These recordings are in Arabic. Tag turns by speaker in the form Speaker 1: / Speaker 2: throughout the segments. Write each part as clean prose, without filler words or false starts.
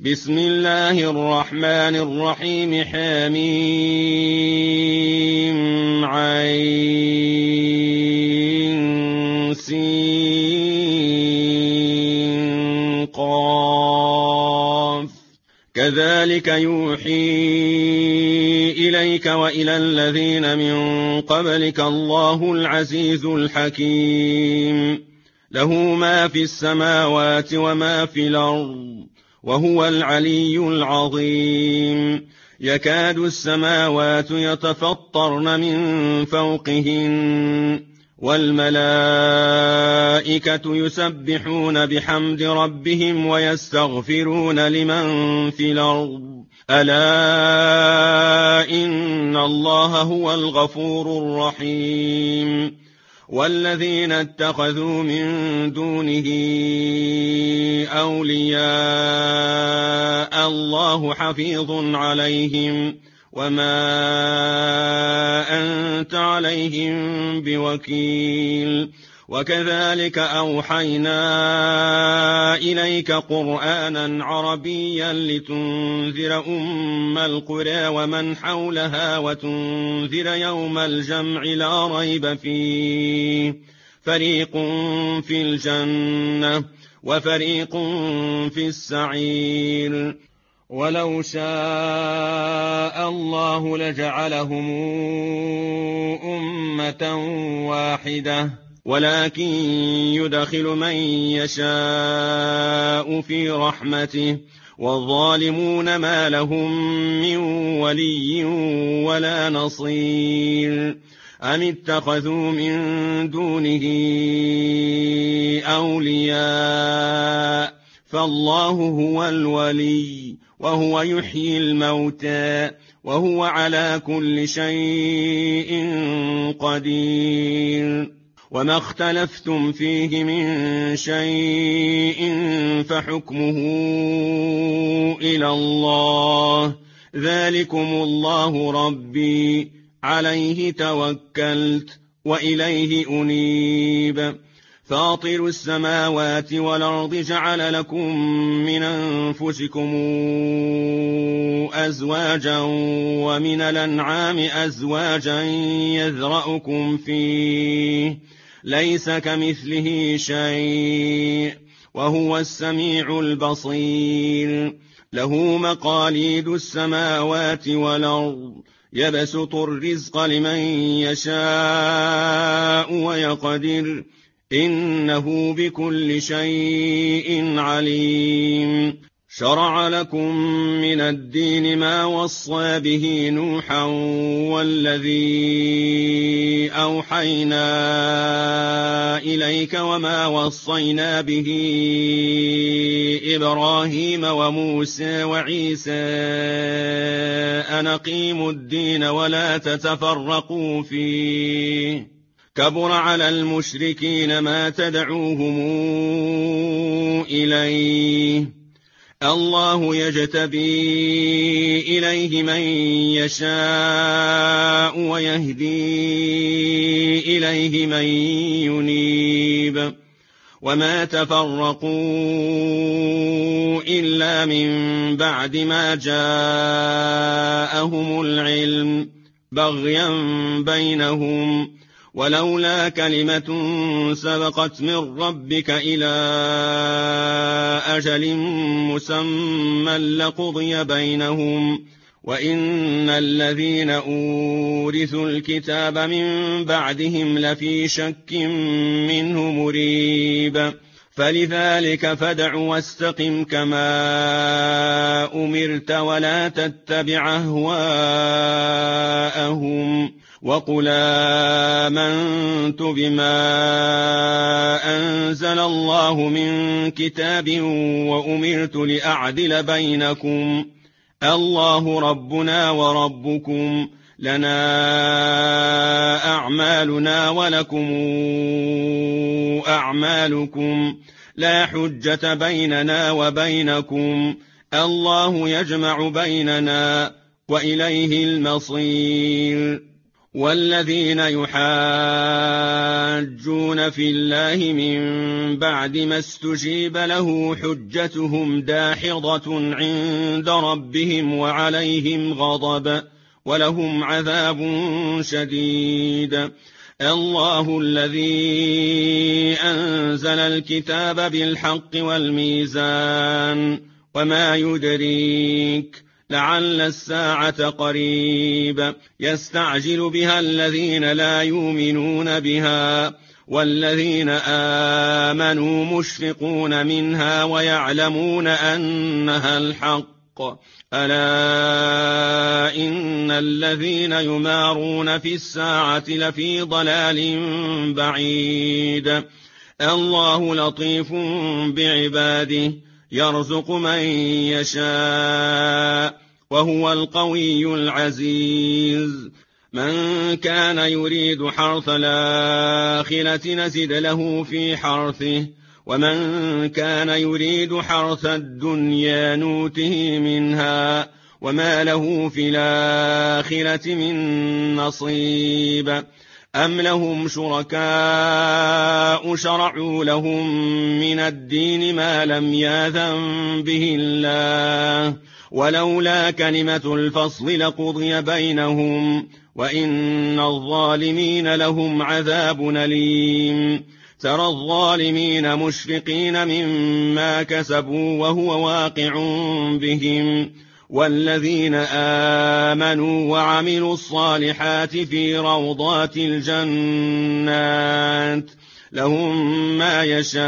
Speaker 1: بسم الله الرحمن الرحيم حميم عين سين قاف كذلك يوحي إليك وإلى الذين من قبلك الله العزيز الحكيم له ما في السماوات وما في الأرض وهو العلي العظيم يكاد السماوات يتفطرن من فوقهن والملائكة يسبحون بحمد ربهم ويستغفرون لمن في الأرض ألا إن الله هو الغفور الرحيم والذين اتخذوا من دونه أولياء الله حفيظ عليهم وما أنت عليهم بوكيل وكذلك أوحينا إليك قرآنا عربيا لتنذر أم القرى ومن حولها وتنذر يوم الجمع لا ريب فيه فريق في الجنة وفريق في السعير ولو شاء الله لجعلهم أمة واحدة ولكن يدخل من يشاء في رحمته والظالمون ما لهم من ولي ولا نصير أم اتخذوا من دونه أولياء فالله هو الولي وهو يحيي الموتى وهو على كل شيء قدير وما اختلفتم فيه من شيء فحكمه إلى الله ذلكم الله ربي عليه توكلت وإليه أنيب فاطر السماوات والأرض جعل لكم من أنفسكم أزواجا ومن الأنعام أزواجا يذرأكم فيه ليس كمثله شيء وهو السميع البصير له مقاليد السماوات والأرض يبسط الرزق لمن يشاء ويقدر إنه بكل شيء عليم شرع لكم من الدين ما وصى به نوحا والذي أوحينا إليك وما وصينا به إبراهيم وموسى وعيسى أن أقيموا الدين ولا تتفرقوا فيه كبر على المشركين ما تدعوهم إليه الله يجتبي إليه من يشاء ويهدي إليه من ينيب وما تفرقوا إلا من بعد ما جاءهم العلم بغيا بينهم ولولا كلمة سبقت من ربك إلى أجل مسمى لقضي بينهم وإن الذين أورثوا الكتاب من بعدهم لفي شك منه مريب فلذلك فادع واستقم كما أمرت ولا تتبع أهواءهم وقل آمنت بما أنزل الله من كتاب وأمرت لأعدل بينكم الله ربنا وربكم لنا أعمالنا ولكم أعمالكم لا حجة بيننا وبينكم الله يجمع بيننا وإليه المصير والذين يحاجون في الله من بعد ما استجيب له حجتهم داحضة عند ربهم وعليهم غضب ولهم عذاب شديد. الله الذي أنزل الكتاب بالحق والميزان وما يدريك لعل الساعة قريب يستعجل بها الذين لا يؤمنون بها والذين آمنوا مشفقون منها ويعلمون أنها الحق ألا إن الذين يمارون في الساعة لفي ضلال بعيد. الله لطيف بعباده يرزق من يشاء وهو القوي العزيز. من كان يريد حرث الآخرة نزد له في حرثه ومن كان يريد حرث الدنيا نوته منها وما له في الآخرة من نصيب. أم لهم شركاء شرعوا لهم من الدين ما لم يأذن به الله ولولا كلمة الفصل لقضي بينهم وإن الظالمين لهم عذاب أليم. ترى الظالمين مشفقين مما كسبوا وهو واقع بهم والذين آمنوا وعملوا الصالحات في روضات الجنات لهم ما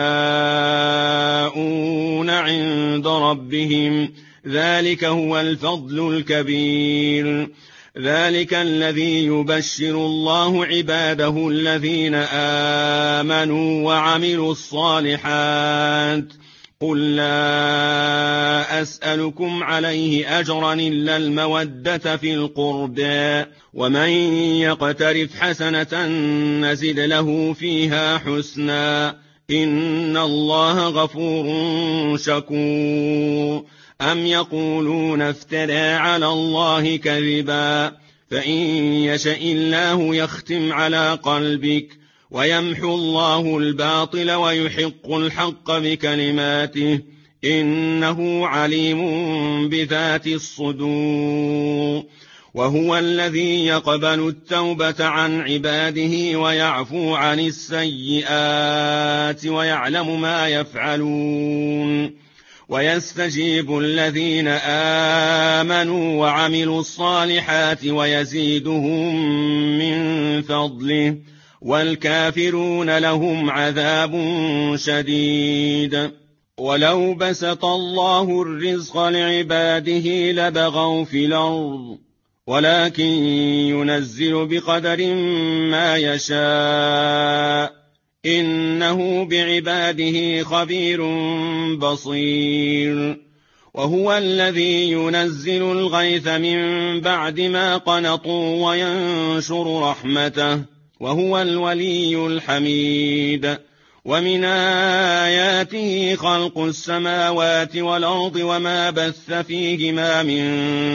Speaker 1: يشاءون عند ربهم ذلك هو الفضل الكبير. ذلك الذي يبشر الله عباده الذين آمنوا وعملوا الصالحات. قل لا أسألكم عليه أجرا إلا المودة في القربى ومن يقترف حسنة نزد له فيها حسنا إن الله غفور شكور. أم يقولون افترى على الله كذبا فإن يشأ الله يختم على قلبك ويمحو الله الباطل ويحق الحق بكلماته إنه عليم بذات الصدور. وهو الذي يقبل التوبة عن عباده ويعفو عن السيئات ويعلم ما يفعلون ويستجيب الذين آمنوا وعملوا الصالحات ويزيدهم من فضله والكافرون لهم عذاب شديد. ولو بسط الله الرزق لعباده لبغوا في الأرض ولكن ينزل بقدر ما يشاء إنه بعباده خبير بصير. وهو الذي ينزل الغيث من بعد ما قنطوا وينشر رحمته وهو الولي الحميد. ومن آياته خلق السماوات والأرض وما بث فيهما من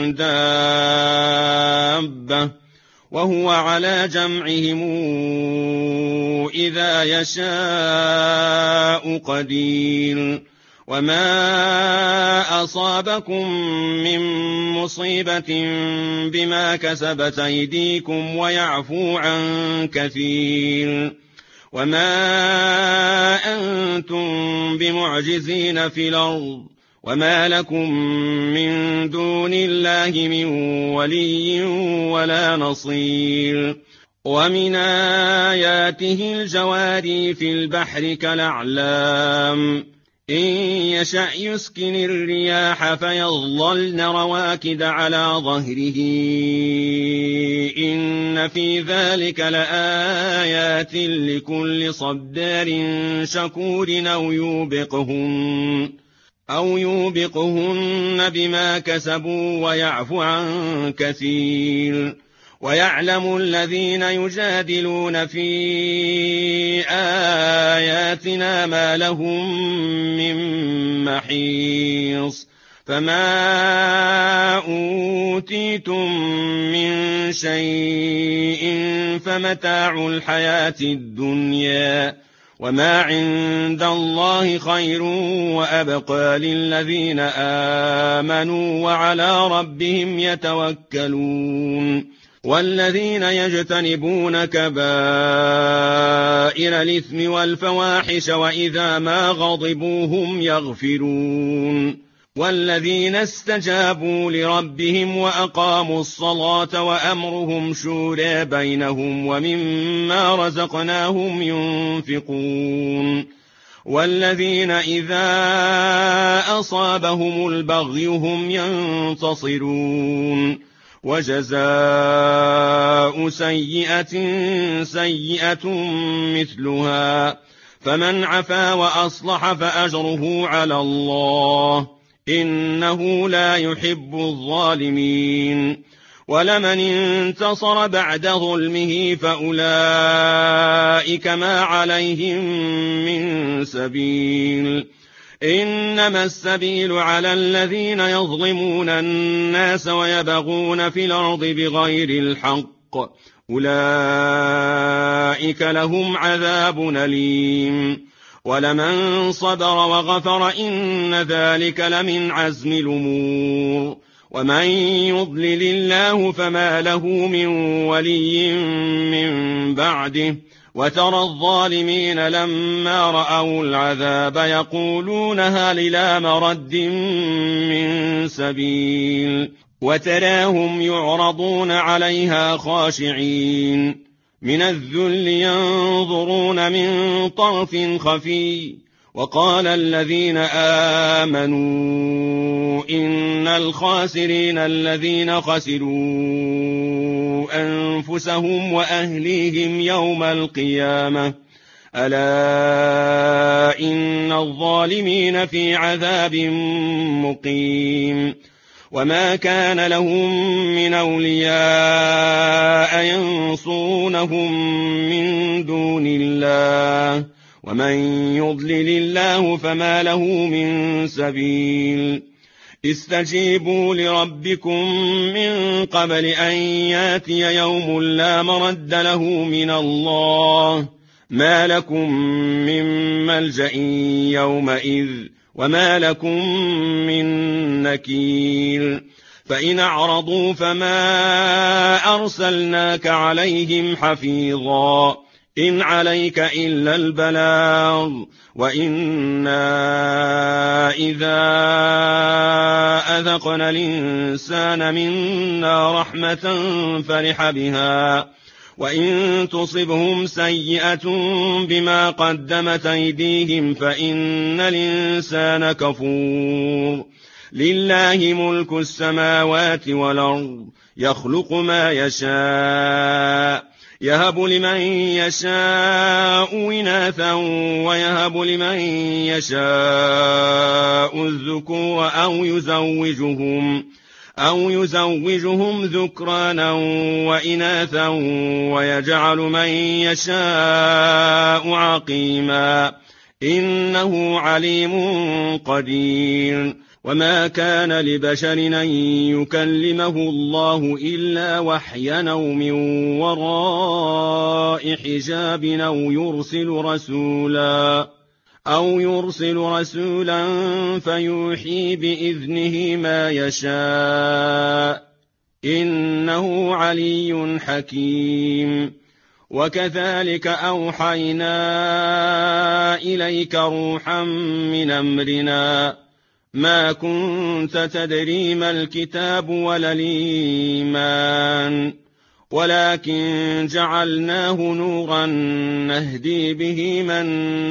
Speaker 1: دابة وهو على جمعهم إذا يشاء قدير. وما أصابكم من مصيبة بما كسبت أيديكم ويعفو عن كثير. وما أنتم بمعجزين في الأرض وما لكم من دون الله من ولي ولا نصير. ومن آياته الجواري في البحر كالأعلام إن يشأ يسكن الرياح فيظللن رواكد على ظهره إن في ذلك لآيات لكل صبار شكور أو يوبقهن بما كسبوا ويعفو عن كثير. ويعلم الذين يجادلون في آياتنا ما لهم من محيص فما أوتيتم من شيء فمتاع الحياة الدنيا وما عند الله خير وأبقى للذين آمنوا وعلى ربهم يتوكلون والذين يجتنبون كبائر الإثم والفواحش وإذا ما غضبوا هم يغفرون والذين استجابوا لربهم وأقاموا الصلاة وأمرهم شورى بينهم ومما رزقناهم ينفقون والذين إذا أصابهم البغي هم ينتصرون وجزاء سيئة سيئة مثلها فمن عفا وأصلح فأجره على الله إنه لا يحب الظالمين ولمن انتصر بعد ظلمه فأولئك ما عليهم من سبيل إنما السبيل على الذين يظلمون الناس ويبغون في الأرض بغير الحق أولئك لهم عذاب أليم ولمن صبر وغفر إن ذلك لمن عزم الأمور ومن يضلل الله فما له من ولي من بعده وترى الظالمين لما رأوا العذاب يقولون هل إلى مرد من سبيل وتراهم يعرضون عليها خاشعين من الذل ينظرون من طرف خفي وقال الذين آمنوا إن الخاسرين الذين خسروا أنفسهم وأهليهم يوم القيامة ألا إن الظالمين في عذاب مقيم وما كان لهم من أولياء ينصرونهم من دون الله ومن يضلل الله فما له من سبيل استجيبوا لربكم من قبل أن ياتي يوم لا مرد له من الله ما لكم من ملجأ يومئذ وما لكم من نكير فإن أعرضوا فما أرسلناك عليهم حفيظا إن عليك إلا البلاغ وإنا إذا أذقنا الإنسان منا رحمة فرح بها وإن تصبهم سيئة بما قدمت أيديهم فإن الإنسان كفور لله ملك السماوات والأرض يخلق ما يشاء يهب لمن يشاء إناثا ويهب لمن يشاء الذكور أو يزوجهم ذكرانا وإناثا ويجعل من يشاء عقيما إنه عليم قدير وما كان لبشر أن يكلمه الله إلا وحيا أو من وراء حجاب أو يرسل رسولا فيوحي بإذنه ما يشاء إنه علي حكيم وكذلك أوحينا إليك روحا من أمرنا ما كنت تدري ما الكتاب ولا الإيمان ولكن جعلناه نورا نهدي به من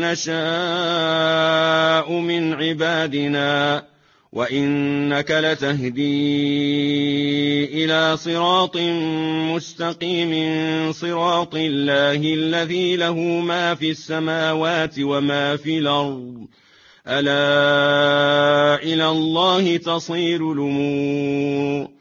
Speaker 1: نشاء من عبادنا وإنك لتهدي إلى صراط مستقيم صراط الله الذي له ما في السماوات وما في الأرض ألا إلى الله تصير الأمور